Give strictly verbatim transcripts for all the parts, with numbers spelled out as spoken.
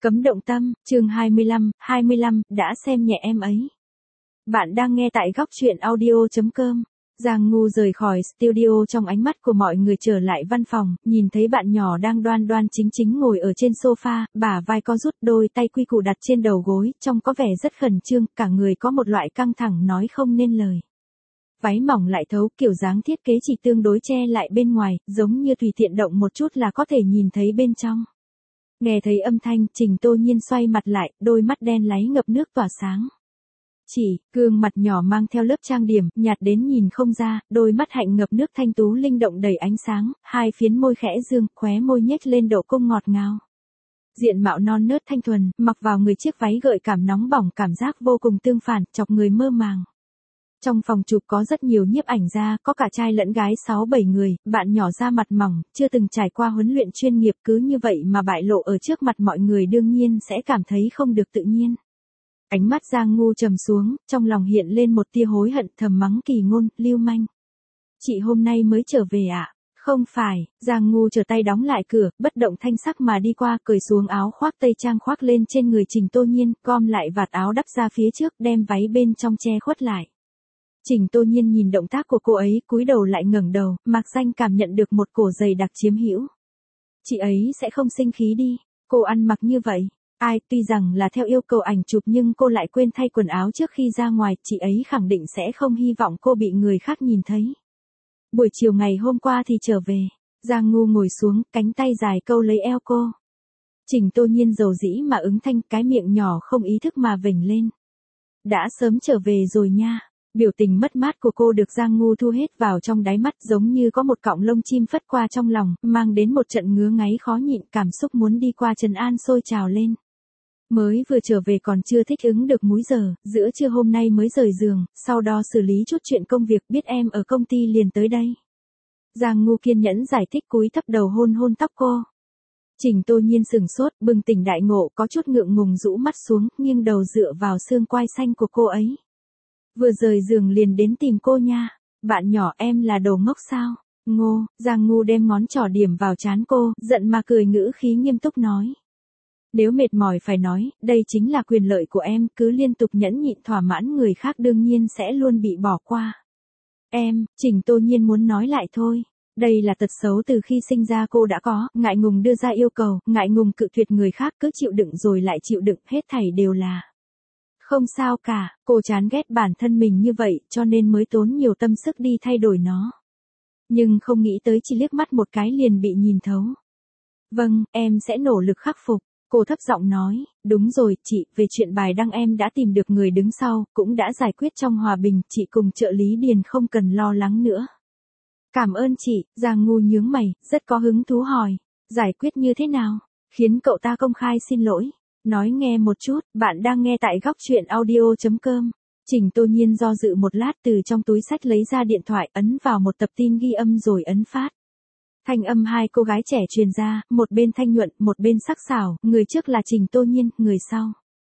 Cấm động tâm, chương hai mươi lăm, hai mươi lăm, đã xem nhẹ em ấy. Bạn đang nghe tại góc truyện audio chấm com. Giang Ngu rời khỏi studio trong ánh mắt của mọi người trở lại văn phòng, nhìn thấy bạn nhỏ đang đoan đoan chính chính ngồi ở trên sofa, bả vai co rút, đôi tay quy củ đặt trên đầu gối, trông có vẻ rất khẩn trương, cả người có một loại căng thẳng nói không nên lời. Váy mỏng lại thấu, kiểu dáng thiết kế chỉ tương đối che lại bên ngoài, giống như tùy tiện động một chút là có thể nhìn thấy bên trong. Nghe thấy âm thanh, Trình Tô Nhiên xoay mặt lại, đôi mắt đen láy ngập nước tỏa sáng. Chỉ, gương mặt nhỏ mang theo lớp trang điểm, nhạt đến nhìn không ra, đôi mắt hạnh ngập nước thanh tú linh động đầy ánh sáng, hai phiến môi khẽ dương, khóe môi nhếch lên độ cong ngọt ngào. Diện mạo non nớt thanh thuần, mặc vào người chiếc váy gợi cảm nóng bỏng, cảm giác vô cùng tương phản, chọc người mơ màng. Trong phòng chụp có rất nhiều nhiếp ảnh gia, có cả trai lẫn gái sáu bảy người, bạn nhỏ da mặt mỏng, chưa từng trải qua huấn luyện chuyên nghiệp, cứ như vậy mà bại lộ ở trước mặt mọi người đương nhiên sẽ cảm thấy không được tự nhiên. Ánh mắt Giang Ngu trầm xuống, trong lòng hiện lên một tia hối hận, thầm mắng Kỳ Ngôn, lưu manh. Chị hôm nay mới trở về ạ? À? Không phải, Giang Ngu trở tay đóng lại cửa, bất động thanh sắc mà đi qua, cởi xuống áo khoác tây trang khoác lên trên người Trình Tô Nhiên, gom lại vạt áo đắp ra phía trước, đem váy bên trong che khuất lại. Trình Tô Nhiên nhìn động tác của cô ấy, cúi đầu lại ngẩng đầu, Mạc Danh cảm nhận được một cổ dày đặc chiếm hữu. Chị ấy sẽ không sinh khí đi, cô ăn mặc như vậy. Ai, tuy rằng là theo yêu cầu ảnh chụp nhưng cô lại quên thay quần áo trước khi ra ngoài, chị ấy khẳng định sẽ không hy vọng cô bị người khác nhìn thấy. Buổi chiều ngày hôm qua thì trở về, Giang Ngu ngồi xuống, cánh tay dài câu lấy eo cô. Trình Tô Nhiên dầu dĩ mà ứng thanh, cái miệng nhỏ không ý thức mà vểnh lên. Đã sớm trở về rồi nha. Biểu tình mất mát của cô được Giang Ngu thu hết vào trong đáy mắt, giống như có một cọng lông chim phất qua trong lòng, mang đến một trận ngứa ngáy khó nhịn, cảm xúc muốn đi qua trấn an sôi trào lên. Mới vừa trở về còn chưa thích ứng được múi giờ, giữa trưa hôm nay mới rời giường, sau đó xử lý chút chuyện công việc, biết em ở công ty liền tới đây. Giang Ngu kiên nhẫn giải thích, cúi thấp đầu hôn hôn tóc cô. Trình Tô Nhiên sừng sốt, bừng tỉnh đại ngộ, có chút ngượng ngùng rũ mắt xuống, nghiêng đầu dựa vào xương quai xanh của cô ấy. Vừa rời giường liền đến tìm cô nha. Bạn nhỏ, em là đồ ngốc sao? Ngô, Giang Ngu đem ngón trỏ điểm vào trán cô, giận mà cười, ngữ khí nghiêm túc nói. Nếu mệt mỏi phải nói, đây chính là quyền lợi của em, cứ liên tục nhẫn nhịn thỏa mãn người khác đương nhiên sẽ luôn bị bỏ qua. Em, Trình Tô Nhiên muốn nói lại thôi. Đây là tật xấu từ khi sinh ra cô đã có, ngại ngùng đưa ra yêu cầu, ngại ngùng cự tuyệt người khác, cứ chịu đựng rồi lại chịu đựng, hết thảy đều là. Không sao cả, cô chán ghét bản thân mình như vậy, cho nên mới tốn nhiều tâm sức đi thay đổi nó. Nhưng không nghĩ tới chỉ liếc mắt một cái liền bị nhìn thấu. Vâng, em sẽ nỗ lực khắc phục, cô thấp giọng nói, đúng rồi, chị, về chuyện bài đăng em đã tìm được người đứng sau, cũng đã giải quyết trong hòa bình, chị cùng trợ lý Điền không cần lo lắng nữa. Cảm ơn chị, Giang Ngu nhướng mày, rất có hứng thú hỏi, giải quyết như thế nào, khiến cậu ta công khai xin lỗi. Nói nghe một chút, bạn đang nghe tại góc truyện audio chấm com. Trình Tô Nhiên do dự một lát, từ trong túi xách lấy ra điện thoại, ấn vào một tập tin ghi âm rồi ấn phát. Thanh âm hai cô gái trẻ truyền ra, một bên thanh nhuận, một bên sắc sảo, người trước là Trình Tô Nhiên, người sau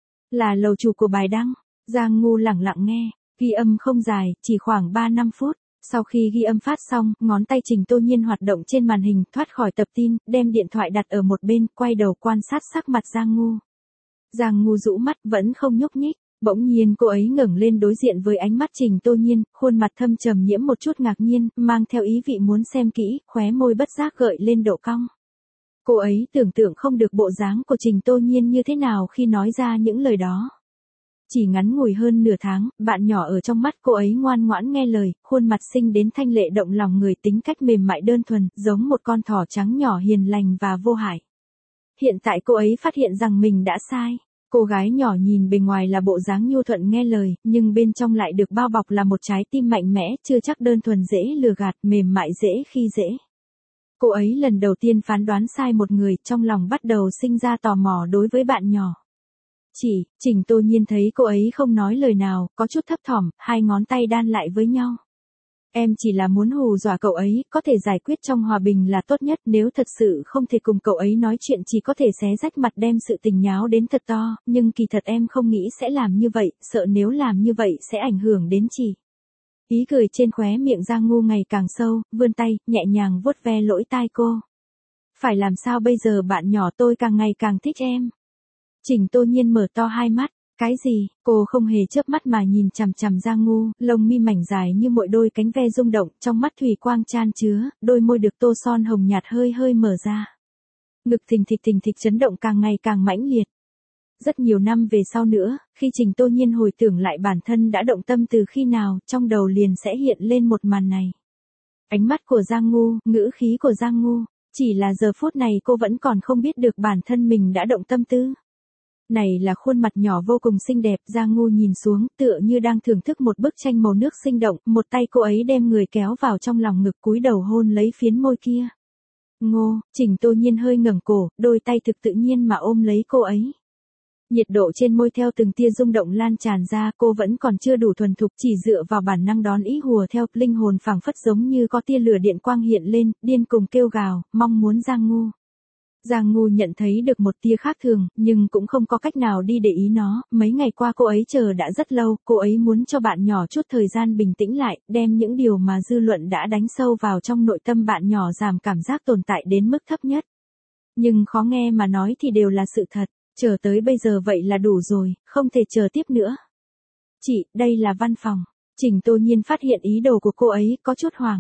là lầu chủ của bài đăng. Giang Ngu lẳng lặng nghe, ghi âm không dài, chỉ khoảng ba năm phút. Sau khi ghi âm phát xong, ngón tay Trình Tô Nhiên hoạt động trên màn hình, thoát khỏi tập tin, đem điện thoại đặt ở một bên, quay đầu quan sát sắc mặt Giang Ngu. Giang Ngu rũ mắt, vẫn không nhúc nhích, bỗng nhiên cô ấy ngẩng lên đối diện với ánh mắt Trình Tô Nhiên, khuôn mặt thâm trầm nhiễm một chút ngạc nhiên, mang theo ý vị muốn xem kỹ, khóe môi bất giác gợi lên độ cong. Cô ấy tưởng tượng không được bộ dáng của Trình Tô Nhiên như thế nào khi nói ra những lời đó. Chỉ ngắn ngủi hơn nửa tháng, bạn nhỏ ở trong mắt cô ấy ngoan ngoãn nghe lời, khuôn mặt xinh đến thanh lệ động lòng người, tính cách mềm mại đơn thuần, giống một con thỏ trắng nhỏ hiền lành và vô hại. Hiện tại cô ấy phát hiện rằng mình đã sai. Cô gái nhỏ nhìn bề ngoài là bộ dáng nhu thuận nghe lời, nhưng bên trong lại được bao bọc là một trái tim mạnh mẽ, chưa chắc đơn thuần dễ lừa gạt, mềm mại dễ khi dễ. Cô ấy lần đầu tiên phán đoán sai một người, trong lòng bắt đầu sinh ra tò mò đối với bạn nhỏ. Chỉ, Trình Tô Nhiên thấy cô ấy không nói lời nào, có chút thấp thỏm, hai ngón tay đan lại với nhau. Em chỉ là muốn hù dọa cậu ấy, có thể giải quyết trong hòa bình là tốt nhất, nếu thật sự không thể cùng cậu ấy nói chuyện chỉ có thể xé rách mặt đem sự tình nháo đến thật to, nhưng kỳ thật em không nghĩ sẽ làm như vậy, sợ nếu làm như vậy sẽ ảnh hưởng đến chị. Ý cười trên khóe miệng Giang Ngu ngày càng sâu, vươn tay, nhẹ nhàng vuốt ve lỗ tai cô. Phải làm sao bây giờ bạn nhỏ, tôi càng ngày càng thích em. Trình Tô Nhiên mở to hai mắt. Cái gì? Cô không hề chớp mắt mà nhìn chằm chằm Giang Ngu, lông mi mảnh dài như mỗi đôi cánh ve rung động, trong mắt thủy quang chan chứa, đôi môi được tô son hồng nhạt hơi hơi mở ra. Ngực thình thịch thình thịch chấn động càng ngày càng mãnh liệt. Rất nhiều năm về sau nữa, khi Trình Tô Nhiên hồi tưởng lại bản thân đã động tâm từ khi nào, trong đầu liền sẽ hiện lên một màn này. Ánh mắt của Giang Ngu, ngữ khí của Giang Ngu, chỉ là giờ phút này cô vẫn còn không biết được bản thân mình đã động tâm tư. Này là khuôn mặt nhỏ vô cùng xinh đẹp, Giang Ngu nhìn xuống, tựa như đang thưởng thức một bức tranh màu nước sinh động, một tay cô ấy đem người kéo vào trong lòng ngực cúi đầu hôn lấy phiến môi kia. Ngô, Trình Tô Nhiên hơi ngẩng cổ, đôi tay thực tự nhiên mà ôm lấy cô ấy. Nhiệt độ trên môi theo từng tia rung động lan tràn ra, cô vẫn còn chưa đủ thuần thục, chỉ dựa vào bản năng đón ý hùa theo, linh hồn phảng phất giống như có tia lửa điện quang hiện lên, điên cùng kêu gào, mong muốn Giang Ngu. Giang Ngu nhận thấy được một tia khác thường, nhưng cũng không có cách nào đi để ý nó, mấy ngày qua cô ấy chờ đã rất lâu, cô ấy muốn cho bạn nhỏ chút thời gian bình tĩnh lại, đem những điều mà dư luận đã đánh sâu vào trong nội tâm bạn nhỏ giảm cảm giác tồn tại đến mức thấp nhất. Nhưng khó nghe mà nói thì đều là sự thật, chờ tới bây giờ vậy là đủ rồi, không thể chờ tiếp nữa. Chị, đây là văn phòng. Trình Tô Nhiên phát hiện ý đồ của cô ấy, có chút hoảng.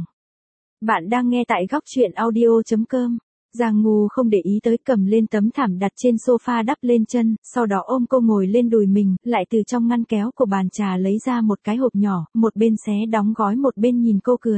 Bạn đang nghe tại góc truyện audio chấm com. Giang Ngu không để ý tới, cầm lên tấm thảm đặt trên sofa đắp lên chân, sau đó ôm cô ngồi lên đùi mình, lại từ trong ngăn kéo của bàn trà lấy ra một cái hộp nhỏ, một bên xé đóng gói một bên nhìn cô cười.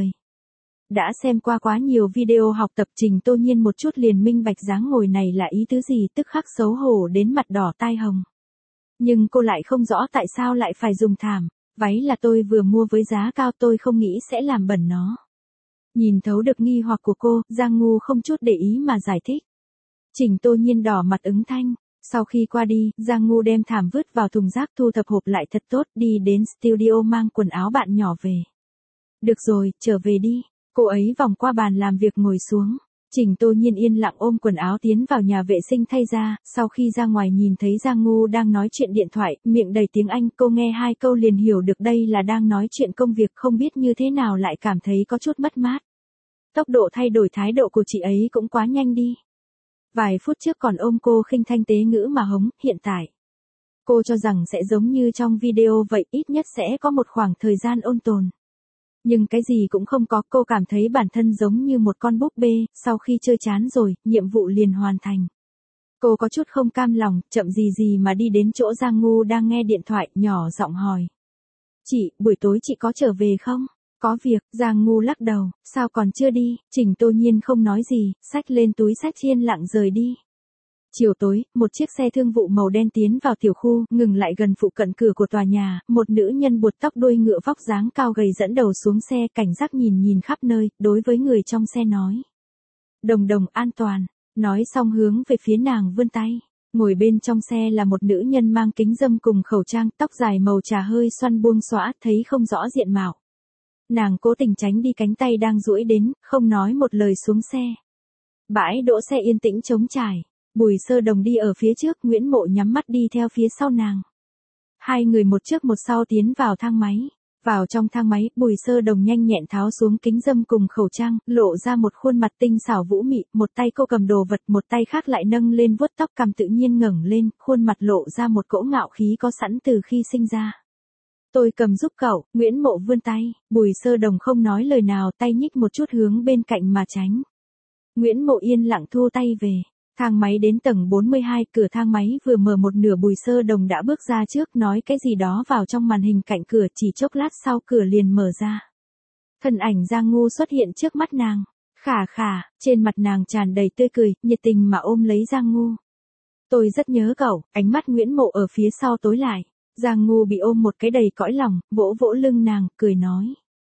Đã xem qua quá nhiều video học tập, Trình Tô Nhiên một chút liền minh bạch dáng ngồi này là ý tứ gì, tức khắc xấu hổ đến mặt đỏ tai hồng. Nhưng cô lại không rõ tại sao lại phải dùng thảm, váy là tôi vừa mua với giá cao, tôi không nghĩ sẽ làm bẩn nó. Nhìn thấu được nghi hoặc của cô, Giang Ngu không chút để ý mà giải thích. Trình Tô Nhiên đỏ mặt ứng thanh. Sau khi qua đi, Giang Ngu đem thảm vứt vào thùng rác, thu thập hộp lại thật tốt, đi đến studio mang quần áo bạn nhỏ về. Được rồi, trở về đi. Cô ấy vòng qua bàn làm việc ngồi xuống. Trình Tô Nhiên yên lặng ôm quần áo tiến vào nhà vệ sinh thay ra, sau khi ra ngoài nhìn thấy Giang Ngu đang nói chuyện điện thoại, miệng đầy tiếng Anh, cô nghe hai câu liền hiểu được đây là đang nói chuyện công việc, không biết như thế nào lại cảm thấy có chút mất mát. Tốc độ thay đổi thái độ của chị ấy cũng quá nhanh đi. Vài phút trước còn ôm cô khinh thanh tế ngữ mà hống, hiện tại. Cô cho rằng sẽ giống như trong video vậy, ít nhất sẽ có một khoảng thời gian ôn tồn. Nhưng cái gì cũng không có, cô cảm thấy bản thân giống như một con búp bê, sau khi chơi chán rồi, nhiệm vụ liền hoàn thành. Cô có chút không cam lòng, chậm gì gì mà đi đến chỗ Giang Ngu đang nghe điện thoại, nhỏ giọng hỏi. Chị, buổi tối chị có trở về không? Có việc, Giang Ngu lắc đầu, sao còn chưa đi? Trình Tô Nhiên không nói gì, xách lên túi xách yên lặng rời đi. Chiều tối, một chiếc xe thương vụ màu đen tiến vào tiểu khu, ngừng lại gần phụ cận cửa của tòa nhà, một nữ nhân buộc tóc đuôi ngựa vóc dáng cao gầy dẫn đầu xuống xe, cảnh giác nhìn nhìn khắp nơi, đối với người trong xe nói. Đồng đồng, an toàn. Nói xong hướng về phía nàng vươn tay. Ngồi bên trong xe là một nữ nhân mang kính râm cùng khẩu trang, tóc dài màu trà hơi xoăn buông xõa, thấy không rõ diện mạo. Nàng cố tình tránh đi cánh tay đang duỗi đến, không nói một lời xuống xe. Bãi đỗ xe yên tĩnh trống trải. Bùi Sơ Đồng đi ở phía trước, Nguyễn Mộ nhắm mắt đi theo phía sau nàng. Hai người một trước một sau tiến vào thang máy. Vào trong thang máy, Bùi Sơ Đồng nhanh nhẹn tháo xuống kính râm cùng khẩu trang, lộ ra một khuôn mặt tinh xảo vũ mị, một tay cô cầm đồ vật, một tay khác lại nâng lên vuốt tóc cằm tự nhiên ngẩng lên, khuôn mặt lộ ra một cỗ ngạo khí có sẵn từ khi sinh ra. Tôi cầm giúp cậu, Nguyễn Mộ vươn tay, Bùi Sơ Đồng không nói lời nào, tay nhích một chút hướng bên cạnh mà tránh. Nguyễn Mộ yên lặng thu tay về. Thang máy đến tầng bốn mươi hai, cửa thang máy vừa mở một nửa, Bùi Sơ Đồng đã bước ra trước, nói cái gì đó vào trong màn hình cạnh cửa, chỉ chốc lát sau cửa liền mở ra. Thân ảnh Giang Ngu xuất hiện trước mắt nàng. Khả khả, trên mặt nàng tràn đầy tươi cười, nhiệt tình mà ôm lấy Giang Ngu. Tôi rất nhớ cậu, ánh mắt Nguyễn Mộ ở phía sau tối lại. Giang Ngu bị ôm một cái đầy cõi lòng, vỗ vỗ lưng nàng, cười nói.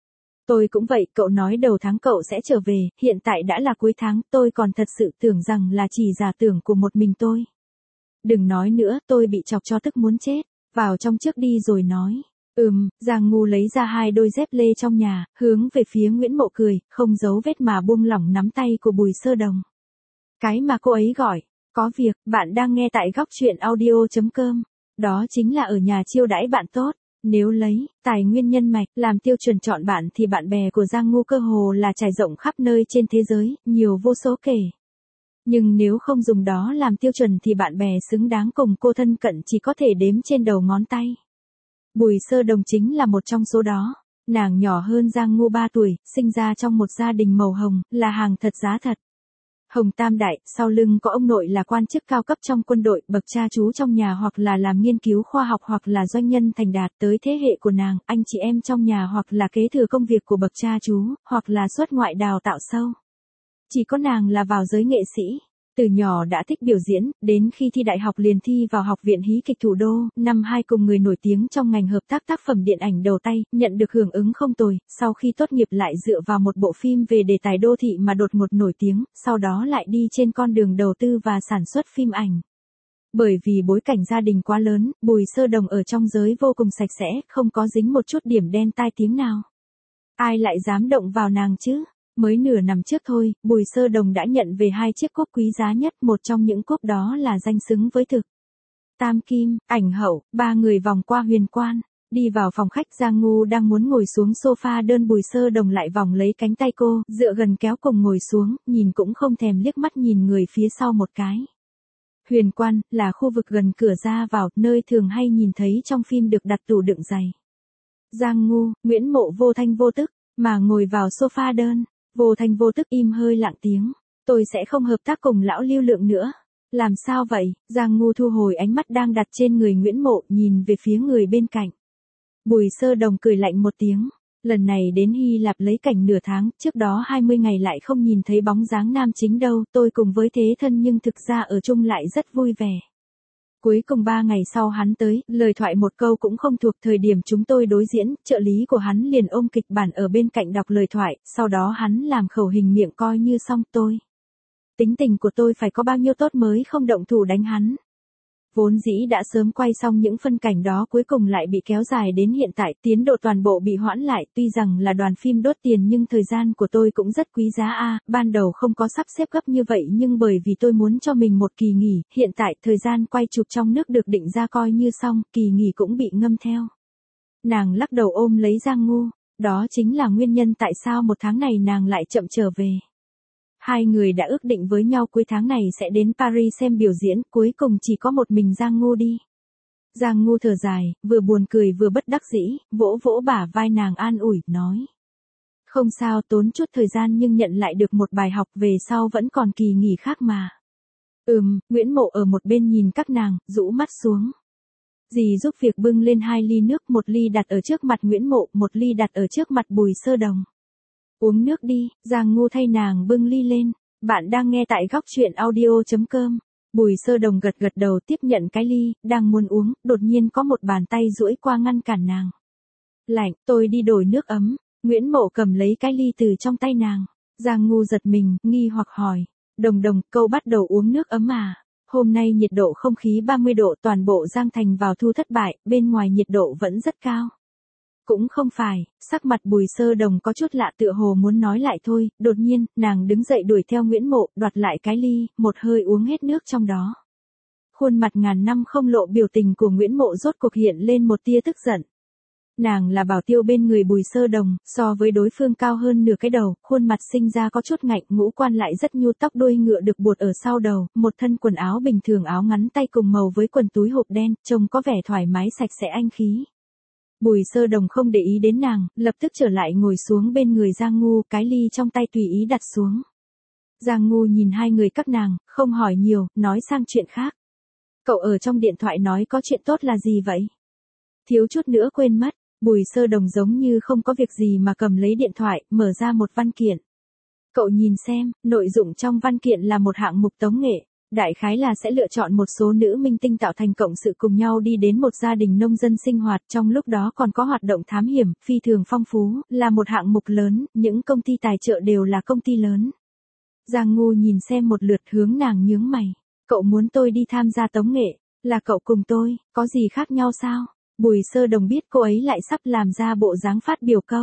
Tôi cũng vậy, cậu nói đầu tháng cậu sẽ trở về, hiện tại đã là cuối tháng, tôi còn thật sự tưởng rằng là chỉ giả tưởng của một mình tôi. Đừng nói nữa, tôi bị chọc cho tức muốn chết, vào trong trước đi rồi nói. Ừm, Giang Ngu lấy ra hai đôi dép lê trong nhà, hướng về phía Nguyễn Mộ cười, không giấu vết mà buông lỏng nắm tay của Bùi Sơ Đồng. Cái mà cô ấy gọi, có việc, bạn đang nghe tại góc truyện audio chấm com, đó chính là ở nhà chiêu đãi bạn tốt. Nếu lấy tài nguyên nhân mạch làm tiêu chuẩn chọn bạn thì bạn bè của Giang Ngu cơ hồ là trải rộng khắp nơi trên thế giới, nhiều vô số kể. Nhưng nếu không dùng đó làm tiêu chuẩn thì bạn bè xứng đáng cùng cô thân cận chỉ có thể đếm trên đầu ngón tay. Bùi Sơ Đồng chính là một trong số đó. Nàng nhỏ hơn Giang Ngô ba tuổi, sinh ra trong một gia đình màu hồng, là hàng thật giá thật. Hồng Tam Đại, sau lưng có ông nội là quan chức cao cấp trong quân đội, bậc cha chú trong nhà hoặc là làm nghiên cứu khoa học hoặc là doanh nhân thành đạt, tới thế hệ của nàng, anh chị em trong nhà hoặc là kế thừa công việc của bậc cha chú, hoặc là xuất ngoại đào tạo sâu. Chỉ có nàng là vào giới nghệ sĩ. Từ nhỏ đã thích biểu diễn, đến khi thi đại học liền thi vào Học viện Hí kịch Thủ đô, năm hai cùng người nổi tiếng trong ngành hợp tác tác phẩm điện ảnh đầu tay, nhận được hưởng ứng không tồi, sau khi tốt nghiệp lại dựa vào một bộ phim về đề tài đô thị mà đột ngột nổi tiếng, sau đó lại đi trên con đường đầu tư và sản xuất phim ảnh. Bởi vì bối cảnh gia đình quá lớn, Bùi Sơ Đồng ở trong giới vô cùng sạch sẽ, không có dính một chút điểm đen tai tiếng nào. Ai lại dám động vào nàng chứ? Mới nửa năm trước thôi, Bùi Sơ Đồng đã nhận về hai chiếc cúp quý giá nhất, một trong những cúp đó là danh xứng với thực. Tam Kim, ảnh hậu, ba người vòng qua huyền quan, đi vào phòng khách. Giang Ngu đang muốn ngồi xuống sofa đơn, Bùi Sơ Đồng lại vòng lấy cánh tay cô, dựa gần kéo cùng ngồi xuống, nhìn cũng không thèm liếc mắt nhìn người phía sau một cái. Huyền quan, là khu vực gần cửa ra vào, nơi thường hay nhìn thấy trong phim được đặt tủ đựng giày. Giang Ngu, Nguyễn Mộ vô thanh vô tức, mà ngồi vào sofa đơn. Vô thanh vô tức im hơi lặng tiếng. Tôi sẽ không hợp tác cùng lão Lưu Lượng nữa. Làm sao vậy? Giang Ngu thu hồi ánh mắt đang đặt trên người Nguyễn Mộ, nhìn về phía người bên cạnh. Bùi Sơ Đồng cười lạnh một tiếng. Lần này đến Hy Lạp lấy cảnh nửa tháng, trước đó hai mươi ngày lại không nhìn thấy bóng dáng nam chính đâu. Tôi cùng với thế thân nhưng thực ra ở chung lại rất vui vẻ. Cuối cùng ba ngày sau hắn tới, lời thoại một câu cũng không thuộc. Thời điểm chúng tôi đối diễn, trợ lý của hắn liền ôm kịch bản ở bên cạnh đọc lời thoại, sau đó hắn làm khẩu hình miệng coi như xong. Tôi tính tình của tôi phải có bao nhiêu tốt mới không động thủ đánh hắn. Vốn dĩ đã sớm quay xong những phân cảnh đó, cuối cùng lại bị kéo dài đến hiện tại, tiến độ toàn bộ bị hoãn lại. Tuy rằng là đoàn phim đốt tiền nhưng thời gian của tôi cũng rất quý giá a. À, ban đầu không có sắp xếp gấp như vậy nhưng bởi vì tôi muốn cho mình một kỳ nghỉ, hiện tại thời gian quay chụp trong nước được định ra coi như xong, kỳ nghỉ cũng bị ngâm theo. Nàng lắc đầu ôm lấy Giang Ngu, đó chính là nguyên nhân tại sao một tháng này nàng lại chậm trở về. Hai người đã ước định với nhau cuối tháng này sẽ đến Paris xem biểu diễn, cuối cùng chỉ có một mình Giang Ngu đi. Giang Ngu thở dài, vừa buồn cười vừa bất đắc dĩ, vỗ vỗ bả vai nàng an ủi, nói. Không sao, tốn chút thời gian nhưng nhận lại được một bài học, về sau vẫn còn kỳ nghỉ khác mà. Ừm, Nguyễn Mộ ở một bên nhìn các nàng, rũ mắt xuống. Dì giúp việc bưng lên hai ly nước, một ly đặt ở trước mặt Nguyễn Mộ, một ly đặt ở trước mặt Bùi Sơ Đồng. Uống nước đi, Giang Ngu thay nàng bưng ly lên. Bạn đang nghe tại góc truyện audio chấm com. Bùi Sơ Đồng gật gật đầu tiếp nhận cái ly, đang muốn uống, đột nhiên có một bàn tay duỗi qua ngăn cản nàng. Lạnh, tôi đi đổi nước ấm. Nguyễn Mộ cầm lấy cái ly từ trong tay nàng. Giang Ngu giật mình, nghi hoặc hỏi. Đồng Đồng, câu bắt đầu uống nước ấm à? Hôm nay nhiệt độ không khí ba mươi độ, toàn bộ Giang Thành vào thu thất bại, bên ngoài nhiệt độ vẫn rất cao. Cũng không phải, sắc mặt Bùi Sơ Đồng có chút lạ, tựa hồ muốn nói lại thôi, đột nhiên, nàng đứng dậy đuổi theo Nguyễn Mộ, đoạt lại cái ly, một hơi uống hết nước trong đó. Khuôn mặt ngàn năm không lộ biểu tình của Nguyễn Mộ rốt cuộc hiện lên một tia tức giận. Nàng là bảo tiêu bên người Bùi Sơ Đồng, so với đối phương cao hơn nửa cái đầu, khuôn mặt sinh ra có chút ngạnh, ngũ quan lại rất nhu, tóc đuôi ngựa được buộc ở sau đầu, một thân quần áo bình thường áo ngắn tay cùng màu với quần túi hộp đen, trông có vẻ thoải mái sạch sẽ anh khí. Bùi Sơ Đồng không để ý đến nàng, lập tức trở lại ngồi xuống bên người Giang Ngu, cái ly trong tay tùy ý đặt xuống. Giang Ngu nhìn hai người các nàng, không hỏi nhiều, nói sang chuyện khác. Cậu ở trong điện thoại nói có chuyện tốt là gì vậy? Thiếu chút nữa quên mất. Bùi Sơ Đồng giống như không có việc gì mà cầm lấy điện thoại, mở ra một văn kiện. Cậu nhìn xem, nội dung trong văn kiện là một hạng mục tống nghệ. Đại khái là sẽ lựa chọn một số nữ minh tinh tạo thành cộng sự cùng nhau đi đến một gia đình nông dân sinh hoạt, trong lúc đó còn có hoạt động thám hiểm, phi thường phong phú, là một hạng mục lớn, những công ty tài trợ đều là công ty lớn. Giang Ngu nhìn xem một lượt, hướng nàng nhướng mày. Cậu muốn tôi đi tham gia tống nghệ, là cậu cùng tôi, có gì khác nhau sao? Bùi Sơ Đồng biết cô ấy lại sắp làm ra bộ dáng phát biểu câu.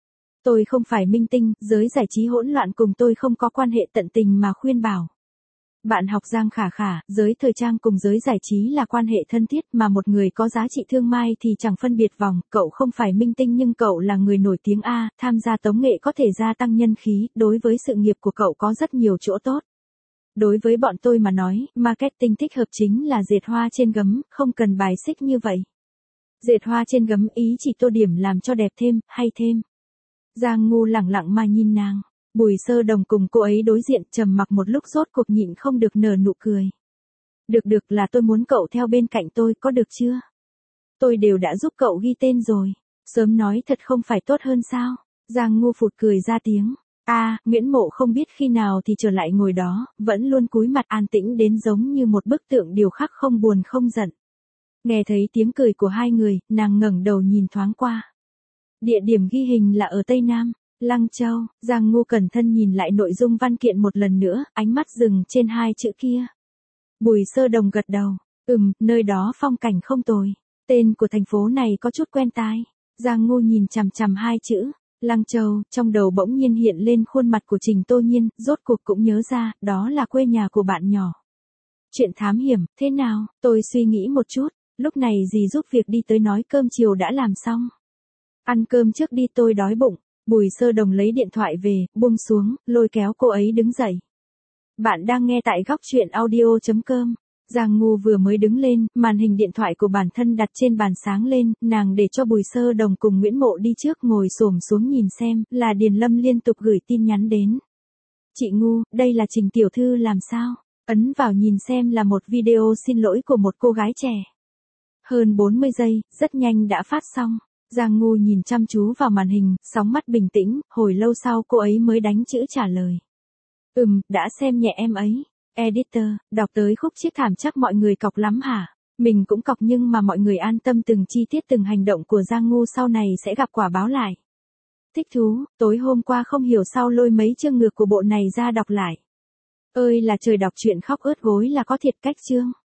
Tôi không phải minh tinh, giới giải trí hỗn loạn cùng tôi không có quan hệ, tận tình mà khuyên bảo. Bạn học Giang Khả Khả, giới thời trang cùng giới giải trí là quan hệ thân thiết, mà một người có giá trị thương mai thì chẳng phân biệt vòng, cậu không phải minh tinh nhưng cậu là người nổi tiếng a, tham gia tống nghệ có thể gia tăng nhân khí, đối với sự nghiệp của cậu có rất nhiều chỗ tốt. Đối với bọn tôi mà nói, marketing thích hợp chính là dệt hoa trên gấm, không cần bài xích như vậy. Dệt hoa trên gấm ý chỉ tô điểm làm cho đẹp thêm, hay thêm. Giang Ngu lẳng lặng mà nhìn nàng. Bùi Sơ Đồng cùng cô ấy đối diện trầm mặc một lúc rốt cuộc nhịn không được nở nụ cười. Được được là tôi muốn cậu theo bên cạnh tôi, có được chưa? Tôi đều đã giúp cậu ghi tên rồi. Sớm nói thật không phải tốt hơn sao? Giang Ngu phụt cười ra tiếng. A, à, Nguyễn Mộ không biết khi nào thì trở lại ngồi đó, vẫn luôn cúi mặt an tĩnh đến giống như một bức tượng điêu khắc không buồn không giận. Nghe thấy tiếng cười của hai người, nàng ngẩng đầu nhìn thoáng qua. Địa điểm ghi hình là ở Tây Nam, Lăng Châu. Giang Ngu cẩn thận nhìn lại nội dung văn kiện một lần nữa, ánh mắt dừng trên hai chữ kia. Bùi Sơ Đồng gật đầu. Ừm, nơi đó phong cảnh không tồi. Tên của thành phố này có chút quen tai. Giang Ngu nhìn chằm chằm hai chữ. Lăng Châu, trong đầu bỗng nhiên hiện lên khuôn mặt của Trình Tô Nhiên, rốt cuộc cũng nhớ ra, đó là quê nhà của bạn nhỏ. Chuyện thám hiểm, thế nào? Tôi suy nghĩ một chút, lúc này dì giúp việc đi tới nói cơm chiều đã làm xong. Ăn cơm trước đi, tôi đói bụng. Bùi Sơ Đồng lấy điện thoại về, buông xuống, lôi kéo cô ấy đứng dậy. Bạn đang nghe tại góc truyện audio chấm com. Giang Ngu vừa mới đứng lên, màn hình điện thoại của bản thân đặt trên bàn sáng lên, nàng để cho Bùi Sơ Đồng cùng Nguyễn Mộ đi trước ngồi xổm xuống nhìn xem, là Điền Lâm liên tục gửi tin nhắn đến. Chị Ngu, đây là Trình tiểu thư làm sao? Ấn vào nhìn xem là một video xin lỗi của một cô gái trẻ. Hơn bốn mươi giây, rất nhanh đã phát xong. Giang Ngu nhìn chăm chú vào màn hình, sóng mắt bình tĩnh, hồi lâu sau cô ấy mới đánh chữ trả lời. Ừm, đã xem nhẹ em ấy. Editor, đọc tới khúc chiết thảm chắc mọi người cọc lắm hả? Mình cũng cọc nhưng mà mọi người an tâm, từng chi tiết từng hành động của Giang Ngu sau này sẽ gặp quả báo lại. Thích thú, tối hôm qua không hiểu sao lôi mấy chương ngược của bộ này ra đọc lại. Ơi là trời, đọc truyện khóc ướt gối là có thiệt cách chương.